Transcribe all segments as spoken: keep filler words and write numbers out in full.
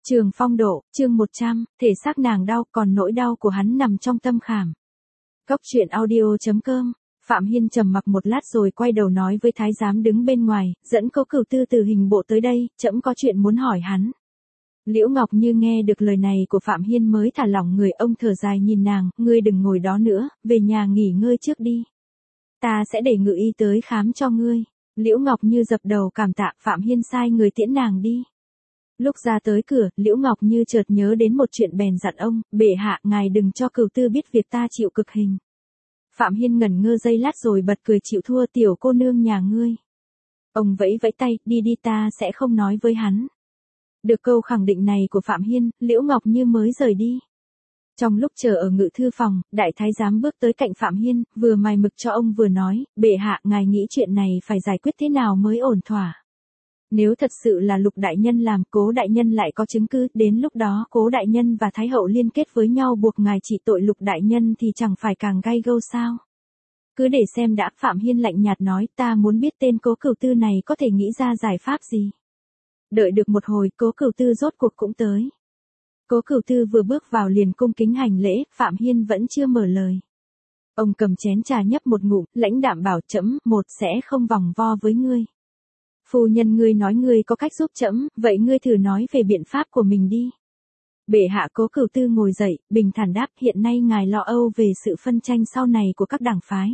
Trường Phong Độ, chương một trăm, thể xác nàng đau, còn nỗi đau của hắn nằm trong tâm khảm. Góc truyện audio chấm com. Phạm Hiên trầm mặc một lát rồi quay đầu nói với thái giám đứng bên ngoài, dẫn Cố Cửu Tư từ hình bộ tới đây, trẫm có chuyện muốn hỏi hắn. Liễu Ngọc Như nghe được lời này của Phạm Hiên mới thả lỏng người, ông thở dài nhìn nàng, ngươi đừng ngồi đó nữa, về nhà nghỉ ngơi trước đi. Ta sẽ để ngự y tới khám cho ngươi. Liễu Ngọc Như dập đầu cảm tạ, Phạm Hiên sai người tiễn nàng đi. Lúc ra tới cửa, Liễu Ngọc Như chợt nhớ đến một chuyện bèn dặn ông, bệ hạ, ngài đừng cho Cửu Tư biết việc ta chịu cực hình. Phạm Hiên ngẩn ngơ giây lát rồi bật cười, chịu thua tiểu cô nương nhà ngươi. Ông vẫy vẫy tay, đi đi, ta sẽ không nói với hắn. Được câu khẳng định này của Phạm Hiên, Liễu Ngọc Như mới rời đi. Trong lúc chờ ở ngự thư phòng, đại thái giám bước tới cạnh Phạm Hiên, vừa mài mực cho ông vừa nói, bệ hạ, ngài nghĩ chuyện này phải giải quyết thế nào mới ổn thỏa. Nếu thật sự là Lục đại nhân làm, Cố đại nhân lại có chứng cứ, đến lúc đó Cố đại nhân và Thái hậu liên kết với nhau buộc ngài trị tội Lục đại nhân thì chẳng phải càng gay gâu sao? Cứ để xem đã. Phạm Hiên lạnh nhạt nói, ta muốn biết tên Cố Cửu Tư này có thể nghĩ ra giải pháp gì. Đợi được một hồi, Cố Cửu Tư rốt cuộc cũng tới. Cố Cửu Tư vừa bước vào liền cung kính hành lễ, Phạm Hiên vẫn chưa mở lời. Ông cầm chén trà nhấp một ngụm, lãnh đạm bảo, trẫm một sẽ không vòng vo với ngươi. Phu nhân ngươi nói ngươi có cách giúp trẫm, vậy ngươi thử nói về biện pháp của mình đi. Bệ hạ. Cố Cửu Tư ngồi dậy, bình thản đáp, hiện nay ngài lo âu về sự phân tranh sau này của các đảng phái.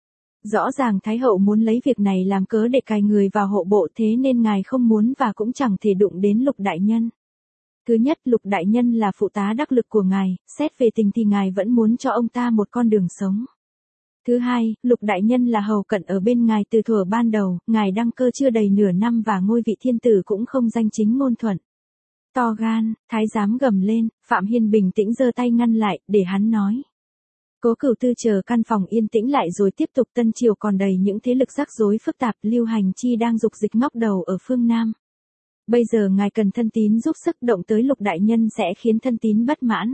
Rõ ràng Thái hậu muốn lấy việc này làm cớ để cài người vào hộ bộ, thế nên ngài không muốn và cũng chẳng thể đụng đến Lục đại nhân. Thứ nhất, Lục đại nhân là phụ tá đắc lực của ngài, xét về tình thì ngài vẫn muốn cho ông ta một con đường sống. Thứ hai, Lục đại nhân là hầu cận ở bên ngài từ thuở ban đầu, ngài đăng cơ chưa đầy nửa năm và ngôi vị thiên tử cũng không danh chính ngôn thuận. To gan, thái giám gầm lên, Phạm Hiên bình tĩnh giơ tay ngăn lại, để hắn nói. Cố Cửu Tư chờ căn phòng yên tĩnh lại rồi tiếp tục, Tân triều còn đầy những thế lực rắc rối phức tạp, Lưu Hành Chi đang dục dịch ngóc đầu ở phương Nam. Bây giờ ngài cần thân tín giúp sức, động tới Lục đại nhân sẽ khiến thân tín bất mãn.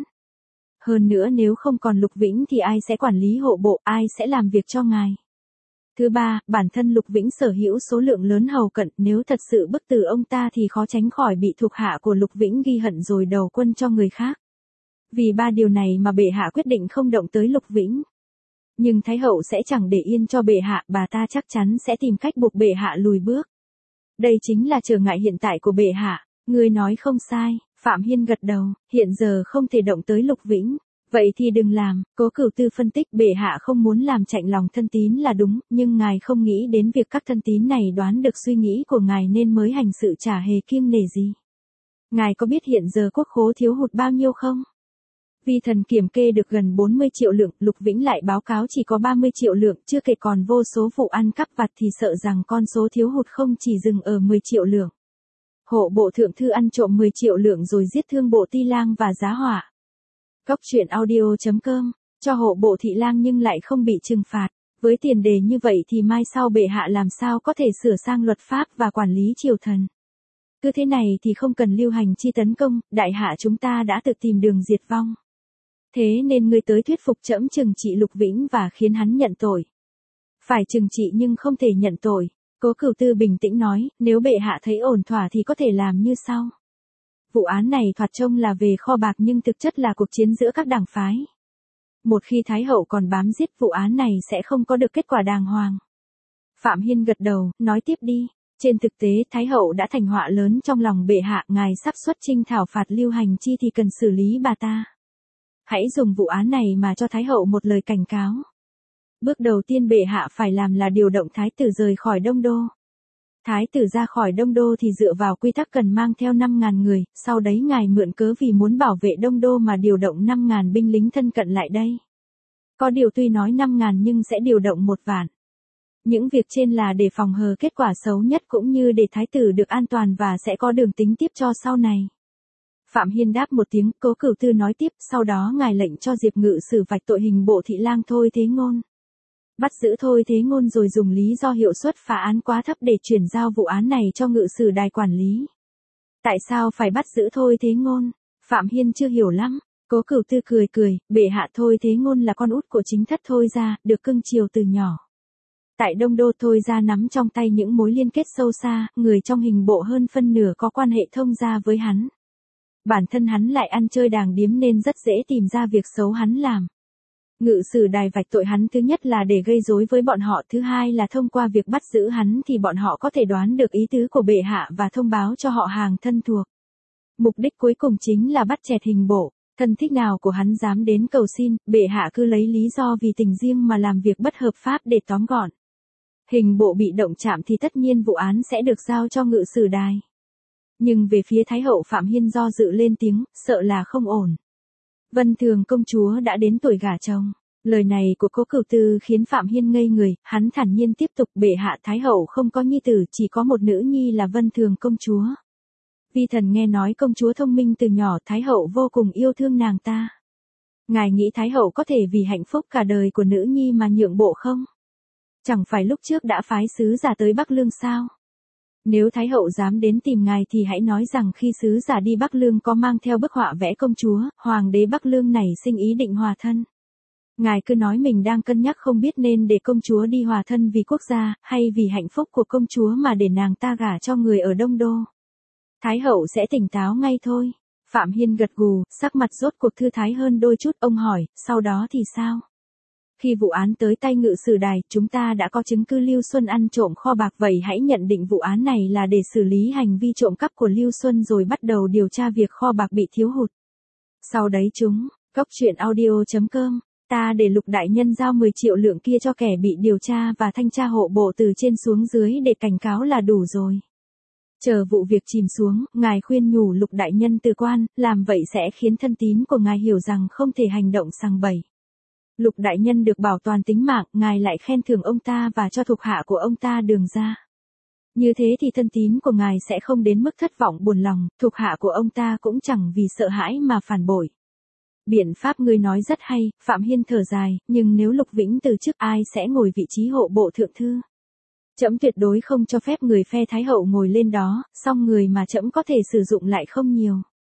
Hơn nữa nếu không còn Lục Vĩnh thì ai sẽ quản lý hộ bộ, ai sẽ làm việc cho ngài. Thứ ba, bản thân Lục Vĩnh sở hữu số lượng lớn hầu cận, nếu thật sự bức tử ông ta thì khó tránh khỏi bị thuộc hạ của Lục Vĩnh ghi hận rồi đầu quân cho người khác. Vì ba điều này mà bệ hạ quyết định không động tới Lục Vĩnh. Nhưng Thái hậu sẽ chẳng để yên cho bệ hạ, bà ta chắc chắn sẽ tìm cách buộc bệ hạ lùi bước. Đây chính là trở ngại hiện tại của bệ hạ. Ngươi nói không sai. Phạm Hiên gật đầu, hiện giờ không thể động tới Lục Vĩnh. Vậy thì đừng làm. Cố Cửu Tư phân tích, bệ hạ không muốn làm chạnh lòng thân tín là đúng, nhưng ngài không nghĩ đến việc các thân tín này đoán được suy nghĩ của ngài nên mới hành sự chả hề kiêng nể gì. Ngài có biết hiện giờ quốc khố thiếu hụt bao nhiêu không? Vi thần kiểm kê được gần bốn mươi triệu lượng, Lục Vĩnh lại báo cáo chỉ có ba mươi triệu lượng, chưa kể còn vô số vụ ăn cắp vặt thì sợ rằng con số thiếu hụt không chỉ dừng ở mười triệu lượng. Hộ bộ thượng thư ăn trộm mười triệu lượng rồi giết thương bộ Ti Lang và Giá Hỏa. Góc truyện audio chấm com, cho hộ bộ Thị Lang nhưng lại không bị trừng phạt. Với tiền đề như vậy thì mai sau bệ hạ làm sao có thể sửa sang luật pháp và quản lý triều thần. Cứ thế này thì không cần Lưu Hành Chi tấn công, đại hạ chúng ta đã tự tìm đường diệt vong. Thế nên ngươi tới thuyết phục trẫm trừng trị Lục Vĩnh và khiến hắn nhận tội. Phải trừng trị nhưng không thể nhận tội. Cố Cửu Tư bình tĩnh nói, nếu bệ hạ thấy ổn thỏa thì có thể làm như sau. Vụ án này thoạt trông là về kho bạc nhưng thực chất là cuộc chiến giữa các đảng phái. Một khi Thái hậu còn bám giết, vụ án này sẽ không có được kết quả đàng hoàng. Phạm Hiên gật đầu, nói tiếp đi. Trên thực tế Thái hậu đã thành họa lớn trong lòng bệ hạ, ngài sắp xuất chinh thảo phạt Lưu Hành Chi thì cần xử lý bà ta. Hãy dùng vụ án này mà cho Thái hậu một lời cảnh cáo. Bước đầu tiên bệ hạ phải làm là điều động Thái tử rời khỏi Đông Đô. Thái tử ra khỏi Đông Đô thì dựa vào quy tắc cần mang theo năm ngàn người, sau đấy ngài mượn cớ vì muốn bảo vệ Đông Đô mà điều động năm ngàn binh lính thân cận lại đây. Có điều tuy nói năm ngàn nhưng sẽ điều động một vạn. Những việc trên là để phòng hờ kết quả xấu nhất cũng như để Thái tử được an toàn và sẽ có đường tính tiếp cho sau này. Phạm Hiên đáp một tiếng, Cố Cửu Tư nói tiếp, sau đó ngài lệnh cho Diệp Ngự xử vạch tội hình bộ Thị Lang Thôi Thế Ngôn. Bắt giữ Thôi Thế Ngôn rồi dùng lý do hiệu suất phá án quá thấp để chuyển giao vụ án này cho Ngự sử đài quản lý. Tại sao phải bắt giữ Thôi Thế Ngôn? Phạm Hiên chưa hiểu lắm. Cố Cửu Tư cười cười, bệ hạ Thôi Thế Ngôn là con út của chính thất Thôi gia, được cưng chiều từ nhỏ. Tại Đông Đô Thôi gia nắm trong tay những mối liên kết sâu xa, người trong hình bộ hơn phân nửa có quan hệ thông gia với hắn. Bản thân hắn lại ăn chơi đàng điếm nên rất dễ tìm ra việc xấu hắn làm. Ngự sử đài vạch tội hắn thứ nhất là để gây rối với bọn họ, thứ hai là thông qua việc bắt giữ hắn thì bọn họ có thể đoán được ý tứ của bệ hạ và thông báo cho họ hàng thân thuộc. Mục đích cuối cùng chính là bắt chẹt Hình Bộ. Thân thích nào của hắn dám đến cầu xin, bệ hạ cứ lấy lý do vì tình riêng mà làm việc bất hợp pháp để tóm gọn. Hình Bộ bị động chạm thì tất nhiên vụ án sẽ được giao cho ngự sử đài. Nhưng về phía Thái hậu Phạm Hiên do dự lên tiếng, sợ là không ổn. Vân Thường công chúa đã đến tuổi gả chồng. Lời này của Cố Cửu Tư khiến Phạm Hiên ngây người, hắn thản nhiên tiếp tục, bệ hạ Thái hậu không có nhi tử, chỉ có một nữ nhi là Vân Thường công chúa. Vi thần nghe nói công chúa thông minh từ nhỏ, Thái hậu vô cùng yêu thương nàng ta. Ngài nghĩ Thái hậu có thể vì hạnh phúc cả đời của nữ nhi mà nhượng bộ không? Chẳng phải lúc trước đã phái sứ giả tới Bắc Lương sao? Nếu Thái hậu dám đến tìm ngài thì hãy nói rằng khi sứ giả đi Bắc Lương có mang theo bức họa vẽ công chúa, hoàng đế Bắc Lương này sinh ý định hòa thân. Ngài cứ nói mình đang cân nhắc không biết nên để công chúa đi hòa thân vì quốc gia, hay vì hạnh phúc của công chúa mà để nàng ta gả cho người ở Đông Đô. Thái hậu sẽ tỉnh táo ngay thôi. Phạm Hiên gật gù, sắc mặt rốt cuộc thư thái hơn đôi chút, ông hỏi, sau đó thì sao? Khi vụ án tới tay ngự sử đài, chúng ta đã có chứng cứ Lưu Xuân ăn trộm kho bạc, vậy hãy nhận định vụ án này là để xử lý hành vi trộm cắp của Lưu Xuân rồi bắt đầu điều tra việc kho bạc bị thiếu hụt. Sau đấy chúng, cốc truyện audio chấm com, ta để Lục đại nhân giao mười triệu lượng kia cho kẻ bị điều tra và thanh tra hộ bộ từ trên xuống dưới để cảnh cáo là đủ rồi. Chờ vụ việc chìm xuống, ngài khuyên nhủ Lục đại nhân từ quan, làm vậy sẽ khiến thân tín của ngài hiểu rằng không thể hành động sằng bậy. Lục đại nhân được bảo toàn tính mạng, ngài lại khen thưởng ông ta và cho thuộc hạ của ông ta đường ra. Như thế thì thân tín của ngài sẽ không đến mức thất vọng buồn lòng, thuộc hạ của ông ta cũng chẳng vì sợ hãi mà phản bội. Biện pháp ngươi nói rất hay, Phạm Hiên thở dài, nhưng nếu Lục Vĩnh từ chức ai sẽ ngồi vị trí hộ bộ thượng thư? Trẫm tuyệt đối không cho phép người phe Thái hậu ngồi lên đó, song người mà trẫm có thể sử dụng lại không nhiều.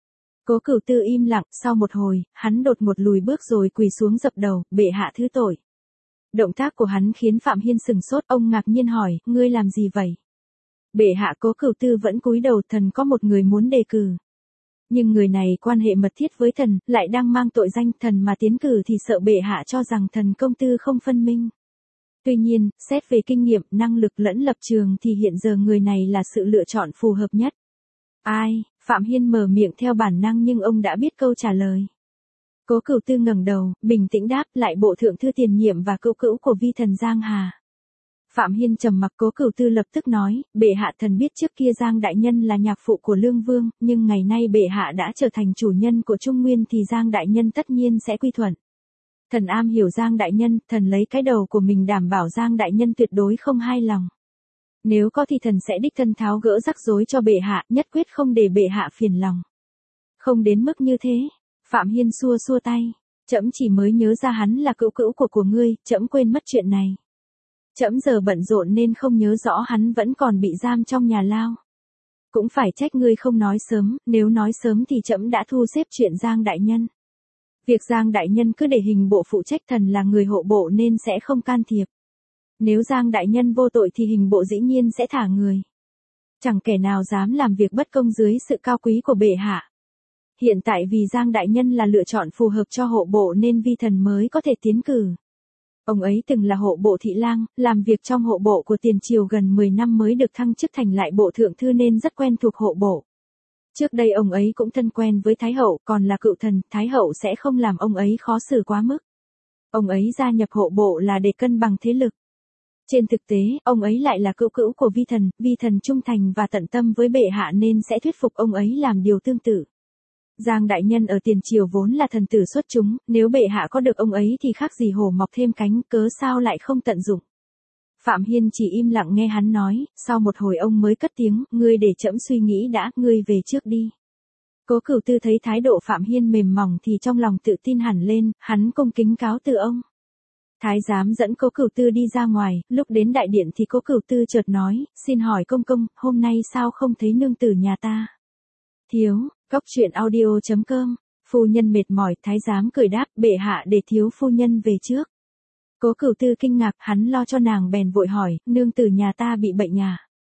Cố Cửu Tư im lặng, sau một hồi, hắn đột ngột lùi bước rồi quỳ xuống dập đầu, bệ hạ thứ tội. Động tác của hắn khiến Phạm Hiên sừng sốt, ông ngạc nhiên hỏi, ngươi làm gì vậy? Bệ hạ, Cố Cửu Tư vẫn cúi đầu, thần có một người muốn đề cử. Nhưng người này quan hệ mật thiết với thần, lại đang mang tội danh, thần mà tiến cử thì sợ bệ hạ cho rằng thần công tư không phân minh. Tuy nhiên, xét về kinh nghiệm, năng lực lẫn lập trường thì hiện giờ người này là sự lựa chọn phù hợp nhất. Ai? Phạm Hiên mở miệng theo bản năng nhưng ông đã biết câu trả lời. Cố Cửu Tư ngẩng đầu, bình tĩnh đáp, lại bộ thượng thư tiền nhiệm và cữu cữu của vi thần Giang Hà. Phạm Hiên trầm mặc, Cố Cửu Tư lập tức nói, bệ hạ, thần biết trước kia Giang đại nhân là nhạc phụ của Lương Vương, nhưng ngày nay bệ hạ đã trở thành chủ nhân của Trung Nguyên thì Giang đại nhân tất nhiên sẽ quy thuận. Thần am hiểu Giang đại nhân, thần lấy cái đầu của mình đảm bảo Giang đại nhân tuyệt đối không hai lòng. Nếu có thì thần sẽ đích thân tháo gỡ rắc rối cho bệ hạ, nhất quyết không để bệ hạ phiền lòng. Không đến mức như thế. Phạm Hiên xua xua tay. Trẫm chỉ mới nhớ ra hắn là cữu cữu của của ngươi, trẫm quên mất chuyện này. Trẫm giờ bận rộn nên không nhớ rõ hắn vẫn còn bị giam trong nhà lao. Cũng phải trách ngươi không nói sớm, nếu nói sớm thì trẫm đã thu xếp chuyện Giang đại nhân. Việc Giang đại nhân cứ để hình bộ phụ trách, thần là người hộ bộ nên sẽ không can thiệp. Nếu Giang đại nhân vô tội thì hình bộ dĩ nhiên sẽ thả người. Chẳng kẻ nào dám làm việc bất công dưới sự cao quý của bệ hạ. Hiện tại vì Giang đại nhân là lựa chọn phù hợp cho hộ bộ nên vi thần mới có thể tiến cử. Ông ấy từng là hộ bộ thị lang, làm việc trong hộ bộ của tiền triều gần mười năm mới được thăng chức thành lại bộ thượng thư nên rất quen thuộc hộ bộ. Trước đây ông ấy cũng thân quen với Thái hậu, còn là cựu thần, Thái hậu sẽ không làm ông ấy khó xử quá mức. Ông ấy gia nhập hộ bộ là để cân bằng thế lực. Trên thực tế, ông ấy lại là cữu cữu của vi thần, vi thần trung thành và tận tâm với bệ hạ nên sẽ thuyết phục ông ấy làm điều tương tự. Giang đại nhân ở tiền triều vốn là thần tử xuất chúng, nếu bệ hạ có được ông ấy thì khác gì hổ mọc thêm cánh, cớ sao lại không tận dụng. Phạm Hiên chỉ im lặng nghe hắn nói, sau một hồi ông mới cất tiếng, ngươi để trẫm suy nghĩ đã, ngươi về trước đi. Cố Cửu Tư thấy thái độ Phạm Hiên mềm mỏng thì trong lòng tự tin hẳn lên, hắn cung kính cáo từ ông. Thái giám dẫn Cố Cửu Tư đi ra ngoài, lúc đến đại điện thì Cố Cửu Tư chợt nói, xin hỏi công công, hôm nay sao không thấy nương tử nhà ta? Thiếu, cốc truyện audio chấm com, phu nhân mệt mỏi, thái giám cười đáp, bệ hạ để thiếu phu nhân về trước. Cố Cửu Tư kinh ngạc, hắn lo cho nàng bèn vội hỏi, nương tử nhà ta bị bệnh à?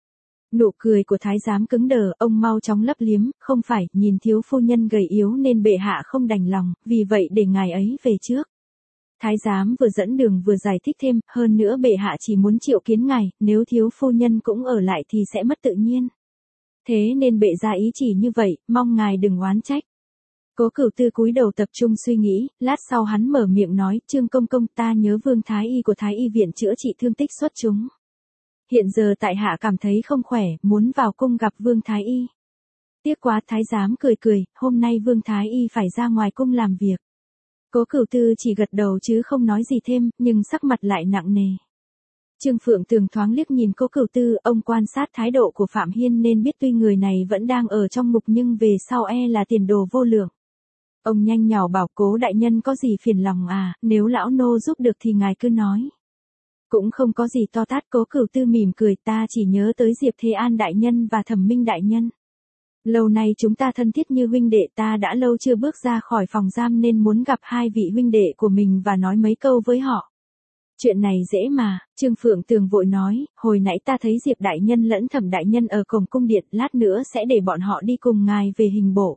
Nụ cười của thái giám cứng đờ, ông mau chóng lấp liếm, không phải, nhìn thiếu phu nhân gầy yếu nên bệ hạ không đành lòng, vì vậy để ngài ấy về trước. Thái giám vừa dẫn đường vừa giải thích thêm, hơn nữa bệ hạ chỉ muốn triệu kiến ngài, nếu thiếu phu nhân cũng ở lại thì sẽ mất tự nhiên. Thế nên bệ ra ý chỉ như vậy, mong ngài đừng oán trách. Cố Cửu Tư cúi đầu tập trung suy nghĩ, lát sau hắn mở miệng nói, Trương công công, ta nhớ Vương Thái Y của Thái Y viện chữa trị thương tích xuất chúng. Hiện giờ tại hạ cảm thấy không khỏe, muốn vào cung gặp Vương Thái Y. Tiếc quá, thái giám cười cười, hôm nay Vương Thái Y phải ra ngoài cung làm việc. Cố Cửu Tư chỉ gật đầu chứ không nói gì thêm, nhưng sắc mặt lại nặng nề. Trương Phượng Tường thoáng liếc nhìn Cố Cửu Tư, ông quan sát thái độ của Phạm Hiên nên biết tuy người này vẫn đang ở trong ngục nhưng về sau e là tiền đồ vô lượng. Ông nhanh nhỏ bảo, Cố đại nhân có gì phiền lòng à, nếu lão nô giúp được thì ngài cứ nói. Cũng không có gì to tát. Cố Cửu Tư mỉm cười, ta chỉ nhớ tới Diệp Thế An đại nhân và Thẩm Minh đại nhân. Lâu nay chúng ta thân thiết như huynh đệ, ta đã lâu chưa bước ra khỏi phòng giam nên muốn gặp hai vị huynh đệ của mình và nói mấy câu với họ. Chuyện này dễ mà, Trương Phượng Tường vội nói, hồi nãy ta thấy Diệp đại nhân lẫn Thẩm đại nhân ở cổng cung điện, lát nữa sẽ để bọn họ đi cùng ngài về hình bộ.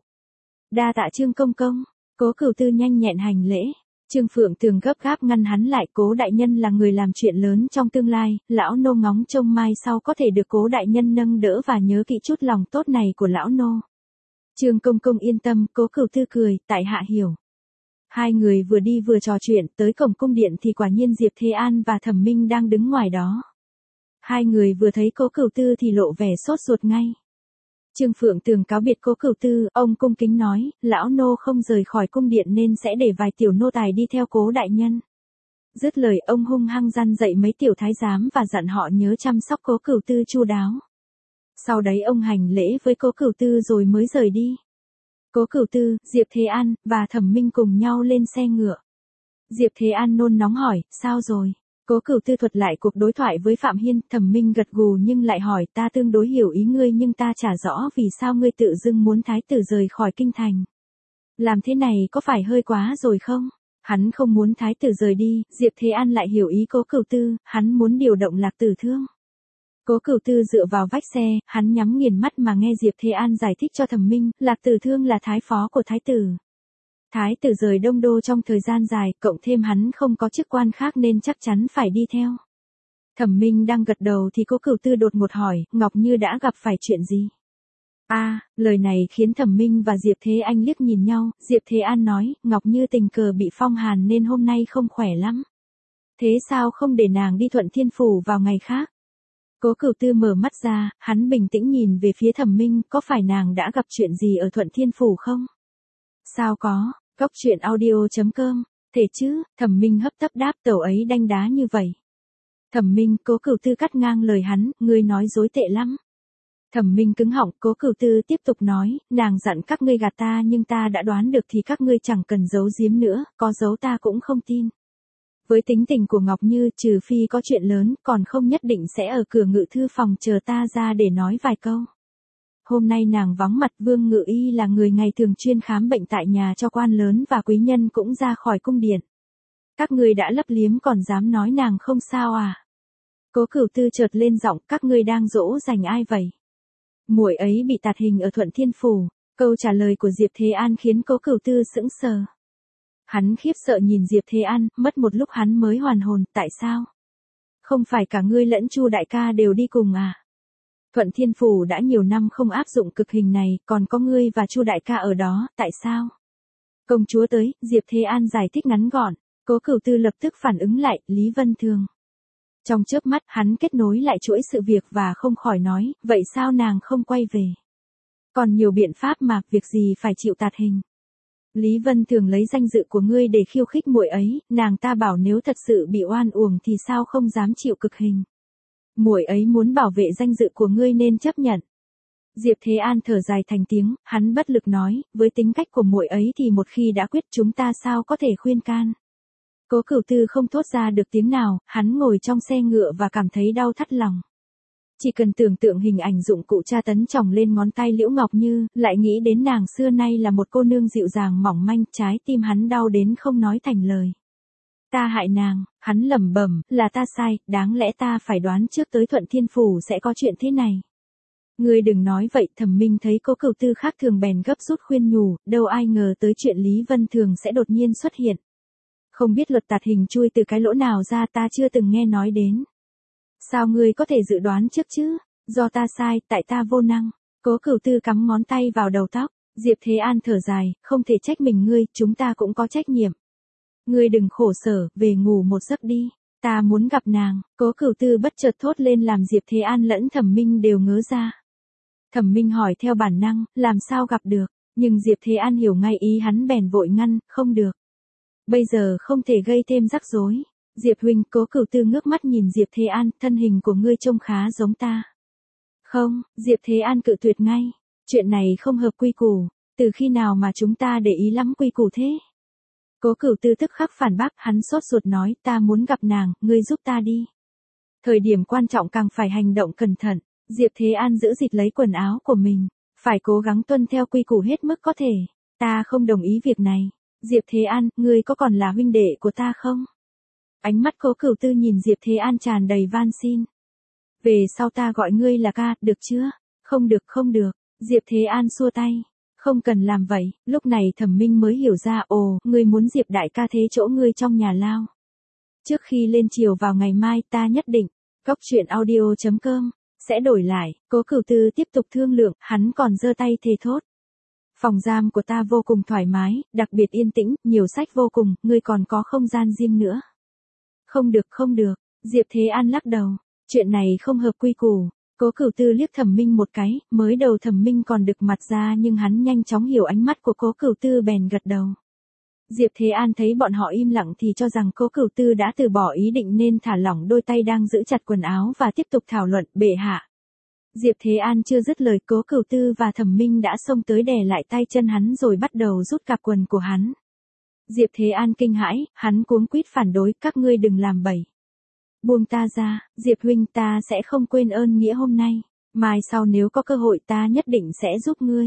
Đa tạ Trương công công. Cố Cửu Tư nhanh nhẹn hành lễ. Trương Phượng Tường gấp gáp ngăn hắn lại, Cố đại nhân là người làm chuyện lớn trong tương lai, lão nô ngóng trông mai sau có thể được Cố đại nhân nâng đỡ và nhớ kỹ chút lòng tốt này của lão nô. Trương công công yên tâm, Cố Cửu Tư cười, tại hạ hiểu. Hai người vừa đi vừa trò chuyện, tới cổng cung điện thì quả nhiên Diệp Thế An và Thẩm Minh đang đứng ngoài đó. Hai người vừa thấy Cố Cửu Tư thì lộ vẻ sốt ruột ngay. Trương Phượng Tường cáo biệt Cố Cửu Tư, ông cung kính nói, lão nô không rời khỏi cung điện nên sẽ để vài tiểu nô tài đi theo Cố đại nhân. Dứt lời ông hung hăng răn dạy mấy tiểu thái giám và dặn họ nhớ chăm sóc Cố Cửu Tư chu đáo. Sau đấy ông hành lễ với Cố Cửu Tư rồi mới rời đi. Cố Cửu Tư, Diệp Thế An và Thẩm Minh cùng nhau lên xe ngựa. Diệp Thế An nôn nóng hỏi, sao rồi? Cố Cửu Tư thuật lại cuộc đối thoại với Phạm Hiên, Thẩm Minh gật gù nhưng lại hỏi, ta tương đối hiểu ý ngươi nhưng ta chả rõ vì sao ngươi tự dưng muốn thái tử rời khỏi kinh thành. Làm thế này có phải hơi quá rồi không? Hắn không muốn thái tử rời đi, Diệp Thế An lại hiểu ý Cố Cửu Tư, hắn muốn điều động Lạc Tử Thương. Cố Cửu Tư dựa vào vách xe, hắn nhắm nghiền mắt mà nghe Diệp Thế An giải thích cho Thẩm Minh, Lạc Tử Thương là thái phó của thái tử. Thái tử rời Đông Đô trong thời gian dài, cộng thêm hắn không có chức quan khác nên chắc chắn phải đi theo. Thẩm Minh đang gật đầu thì Cố Cửu Tư đột ngột hỏi, Ngọc Như đã gặp phải chuyện gì? A, à, lời này khiến Thẩm Minh và Diệp Thế Anh liếc nhìn nhau, Diệp Thế An nói, Ngọc Như tình cờ bị phong hàn nên hôm nay không khỏe lắm. Thế sao không để nàng đi Thuận Thiên Phủ vào ngày khác? Cố Cửu Tư mở mắt ra, hắn bình tĩnh nhìn về phía Thẩm Minh, có phải nàng đã gặp chuyện gì ở Thuận Thiên Phủ không? Sao có? Góc truyện audio chấm com, thể chứ, Thẩm Minh hấp tấp đáp, tẩu ấy đanh đá như vậy. Thẩm Minh, Cố Cửu Tư cắt ngang lời hắn, ngươi nói dối tệ lắm. Thẩm Minh cứng họng, Cố Cửu Tư tiếp tục nói, nàng dặn các ngươi gạt ta nhưng ta đã đoán được thì các ngươi chẳng cần giấu giếm nữa, có giấu ta cũng không tin. Với tính tình của Ngọc Như, trừ phi có chuyện lớn, còn không nhất định sẽ ở cửa ngự thư phòng chờ ta ra để nói vài câu. Hôm nay nàng vắng mặt, Vương Ngự Y là người ngày thường chuyên khám bệnh tại nhà cho quan lớn và quý nhân cũng ra khỏi cung điện. Các ngươi đã lấp liếm còn dám nói nàng không sao à? Cố Cửu Tư chợt lên giọng, các ngươi đang dỗ dành ai vậy? Muội ấy bị tạt hình ở Thuận Thiên Phủ. Câu trả lời của Diệp Thế An khiến Cố Cửu Tư sững sờ. Hắn khiếp sợ nhìn Diệp Thế An, mất một lúc hắn mới hoàn hồn, tại sao? Không phải cả ngươi lẫn Chu đại ca đều đi cùng à? Thuận Thiên Phủ đã nhiều năm không áp dụng cực hình này, còn có ngươi và Chu đại ca ở đó, tại sao? Công chúa tới, Diệp Thế An giải thích ngắn gọn, Cố Cửu Tư lập tức phản ứng lại, Lý Vân Thường. Trong chớp mắt, hắn kết nối lại chuỗi sự việc và không khỏi nói, vậy sao nàng không quay về? Còn nhiều biện pháp mà, việc gì phải chịu tạt hình? Lý Vân Thường lấy danh dự của ngươi để khiêu khích muội ấy, nàng ta bảo nếu thật sự bị oan uổng thì sao không dám chịu cực hình. Muội ấy muốn bảo vệ danh dự của ngươi nên chấp nhận. Diệp Thế An thở dài thành tiếng, hắn bất lực nói, với tính cách của muội ấy thì một khi đã quyết chúng ta sao có thể khuyên can. Cố Cửu Tư không thốt ra được tiếng nào, hắn ngồi trong xe ngựa và cảm thấy đau thắt lòng. Chỉ cần tưởng tượng hình ảnh dụng cụ tra tấn chồng lên ngón tay Liễu Ngọc Như, lại nghĩ đến nàng xưa nay là một cô nương dịu dàng mỏng manh, trái tim hắn đau đến không nói thành lời. Ta hại nàng, hắn lẩm bẩm, là ta sai, đáng lẽ ta phải đoán trước tới Thuận Thiên Phủ sẽ có chuyện thế này. Ngươi đừng nói vậy, Thẩm Minh thấy Cố Cửu Tư khác thường bèn gấp rút khuyên nhủ, đâu ai ngờ tới chuyện Lý Vân Thường sẽ đột nhiên xuất hiện. Không biết luật tạt hình chui từ cái lỗ nào ra, ta chưa từng nghe nói đến. Sao ngươi có thể dự đoán trước chứ? Do ta sai, tại ta vô năng. Cố Cửu Tư cắm ngón tay vào đầu tóc. Diệp Thế An thở dài, không thể trách mình ngươi, chúng ta cũng có trách nhiệm. Ngươi đừng khổ sở, về ngủ một giấc đi. Ta muốn gặp nàng. Cố Cửu Tư bất chợt thốt lên làm Diệp Thế An lẫn Thẩm Minh đều ngớ ra. Thẩm Minh hỏi theo bản năng, làm sao gặp được, nhưng Diệp Thế An hiểu ngay ý hắn bèn vội ngăn, không được. Bây giờ không thể gây thêm rắc rối. Diệp huynh, Cố Cửu Tư ngước mắt nhìn Diệp Thế An, thân hình của ngươi trông khá giống ta. Không, Diệp Thế An cự tuyệt ngay. Chuyện này không hợp quy củ, từ khi nào mà chúng ta để ý lắm quy củ thế? Cố Cửu Tư tức khắc phản bác, hắn sốt ruột nói, ta muốn gặp nàng, ngươi giúp ta đi. Thời điểm quan trọng càng phải hành động cẩn thận. Diệp Thế An giữ gìn lấy quần áo của mình, phải cố gắng tuân theo quy củ hết mức có thể. Ta không đồng ý việc này. Diệp Thế An, ngươi có còn là huynh đệ của ta không? Ánh mắt Cố Cửu Tư nhìn Diệp Thế An tràn đầy van xin. Về sau ta gọi ngươi là ca, được chưa? Không được, không được. Diệp Thế An xua tay. Không cần làm vậy. Lúc này Thẩm Minh mới hiểu ra, ồ, ngươi muốn Diệp đại ca thế chỗ ngươi trong nhà lao. Trước khi lên chiều vào ngày mai ta nhất định. Góc truyện audio chấm com sẽ đổi lại. Cố Cửu Tư tiếp tục thương lượng, hắn còn giơ tay thề thốt. Phòng giam của ta vô cùng thoải mái, đặc biệt yên tĩnh, nhiều sách vô cùng, ngươi còn có không gian riêng nữa. Không được, không được. Diệp Thế An lắc đầu. Chuyện này không hợp quy củ. Cố Cửu Tư liếc Thẩm Minh một cái, mới đầu Thẩm Minh còn đực mặt ra nhưng hắn nhanh chóng hiểu ánh mắt của Cố Cửu Tư bèn gật đầu. Diệp Thế An thấy bọn họ im lặng thì cho rằng Cố Cửu Tư đã từ bỏ ý định nên thả lỏng đôi tay đang giữ chặt quần áo và tiếp tục thảo luận, bệ hạ. Diệp Thế An chưa dứt lời, Cố Cửu Tư và Thẩm Minh đã xông tới đè lại tay chân hắn rồi bắt đầu rút cạp quần của hắn. Diệp Thế An kinh hãi, hắn cuống quýt phản đối, các ngươi đừng làm bậy. Buông ta ra, Diệp huynh, ta sẽ không quên ơn nghĩa hôm nay, mai sau nếu có cơ hội ta nhất định sẽ giúp ngươi.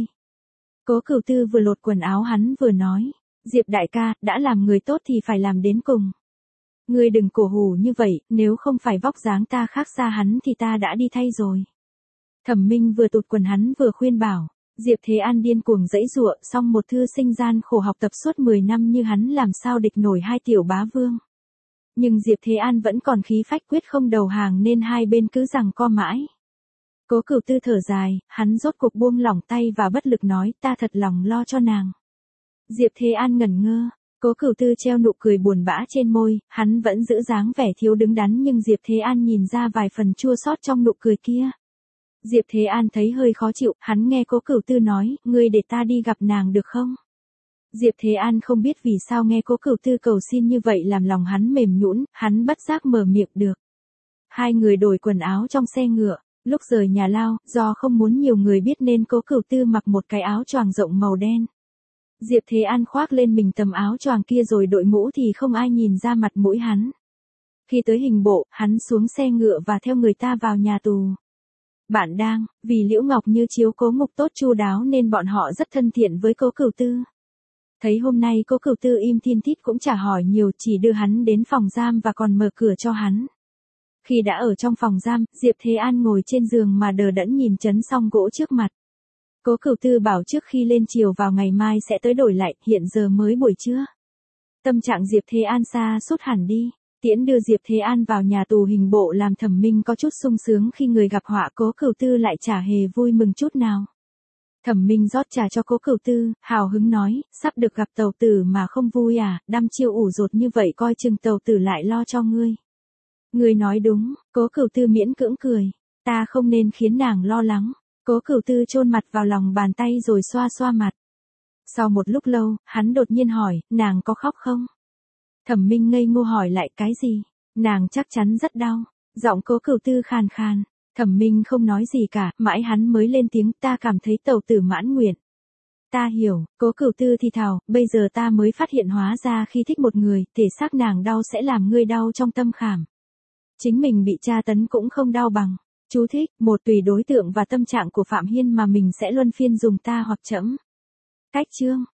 Cố Cửu Tư vừa lột quần áo hắn vừa nói, Diệp đại ca, đã làm người tốt thì phải làm đến cùng. Ngươi đừng cổ hủ như vậy, nếu không phải vóc dáng ta khác xa hắn thì ta đã đi thay rồi. Thẩm Minh vừa tụt quần hắn vừa khuyên bảo, Diệp Thế An điên cuồng dãy giụa, song một thư sinh gian khổ học tập suốt mười năm như hắn làm sao địch nổi hai tiểu bá vương. Nhưng Diệp Thế An vẫn còn khí phách quyết không đầu hàng nên hai bên cứ giằng co mãi. Cố Cửu Tư thở dài, hắn rốt cuộc buông lỏng tay và bất lực nói, ta thật lòng lo cho nàng. Diệp Thế An ngẩn ngơ, Cố Cửu Tư treo nụ cười buồn bã trên môi, hắn vẫn giữ dáng vẻ thiếu đứng đắn nhưng Diệp Thế An nhìn ra vài phần chua xót trong nụ cười kia. Diệp Thế An thấy hơi khó chịu, hắn nghe Cố Cửu Tư nói, ngươi để ta đi gặp nàng được không? Diệp Thế An không biết vì sao nghe Cố Cửu Tư cầu xin như vậy làm lòng hắn mềm nhũn, hắn bất giác mở miệng được. Hai người đổi quần áo trong xe ngựa, lúc rời nhà lao, do không muốn nhiều người biết nên Cố Cửu Tư mặc một cái áo choàng rộng màu đen. Diệp Thế An khoác lên mình tấm áo choàng kia rồi đội mũ thì không ai nhìn ra mặt mũi hắn. Khi tới hình bộ, hắn xuống xe ngựa và theo người ta vào nhà tù. Bạn đang, vì Liễu Ngọc Như chiếu cố Ngục tốt chu đáo nên bọn họ rất thân thiện với Cố Cửu Tư. Thấy hôm nay Cố Cửu Tư im thiên thít cũng chả hỏi nhiều, chỉ đưa hắn đến phòng giam và còn mở cửa cho hắn. Khi đã ở trong phòng giam, Diệp Thế An ngồi trên giường mà đờ đẫn nhìn chấn song gỗ trước mặt. Cố Cửu Tư bảo trước khi lên chiều vào ngày mai sẽ tới đổi lại, hiện giờ mới buổi trưa. Tâm trạng Diệp Thế An xa sút hẳn đi. Tiễn đưa Diệp Thế An vào nhà tù hình bộ làm Thẩm Minh có chút sung sướng khi người gặp họa, Cố Cửu Tư lại chả hề vui mừng chút nào. Thẩm Minh rót trà cho Cố Cửu Tư, hào hứng nói, sắp được gặp tàu tử mà không vui à, đăm chiêu ủ rột như vậy coi chừng tàu tử lại lo cho ngươi. Ngươi nói đúng, Cố Cửu Tư miễn cưỡng cười, ta không nên khiến nàng lo lắng. Cố Cửu Tư chôn mặt vào lòng bàn tay rồi xoa xoa mặt. Sau một lúc lâu, hắn đột nhiên hỏi, nàng có khóc không? Thẩm Minh ngây ngô hỏi lại, cái gì? Nàng chắc chắn rất đau. Giọng Cố Cửu Tư khàn khàn. Thẩm Minh không nói gì cả, mãi hắn mới lên tiếng, ta cảm thấy tàu tử mãn nguyện. Ta hiểu, Cố Cửu Tư thì thào, bây giờ ta mới phát hiện hóa ra khi thích một người, thể xác nàng đau sẽ làm ngươi đau trong tâm khảm. Chính mình bị tra tấn cũng không đau bằng. Chú thích, một tùy đối tượng và tâm trạng của Phạm Hiên mà mình sẽ luân phiên dùng ta hoặc trẫm. Cách chương.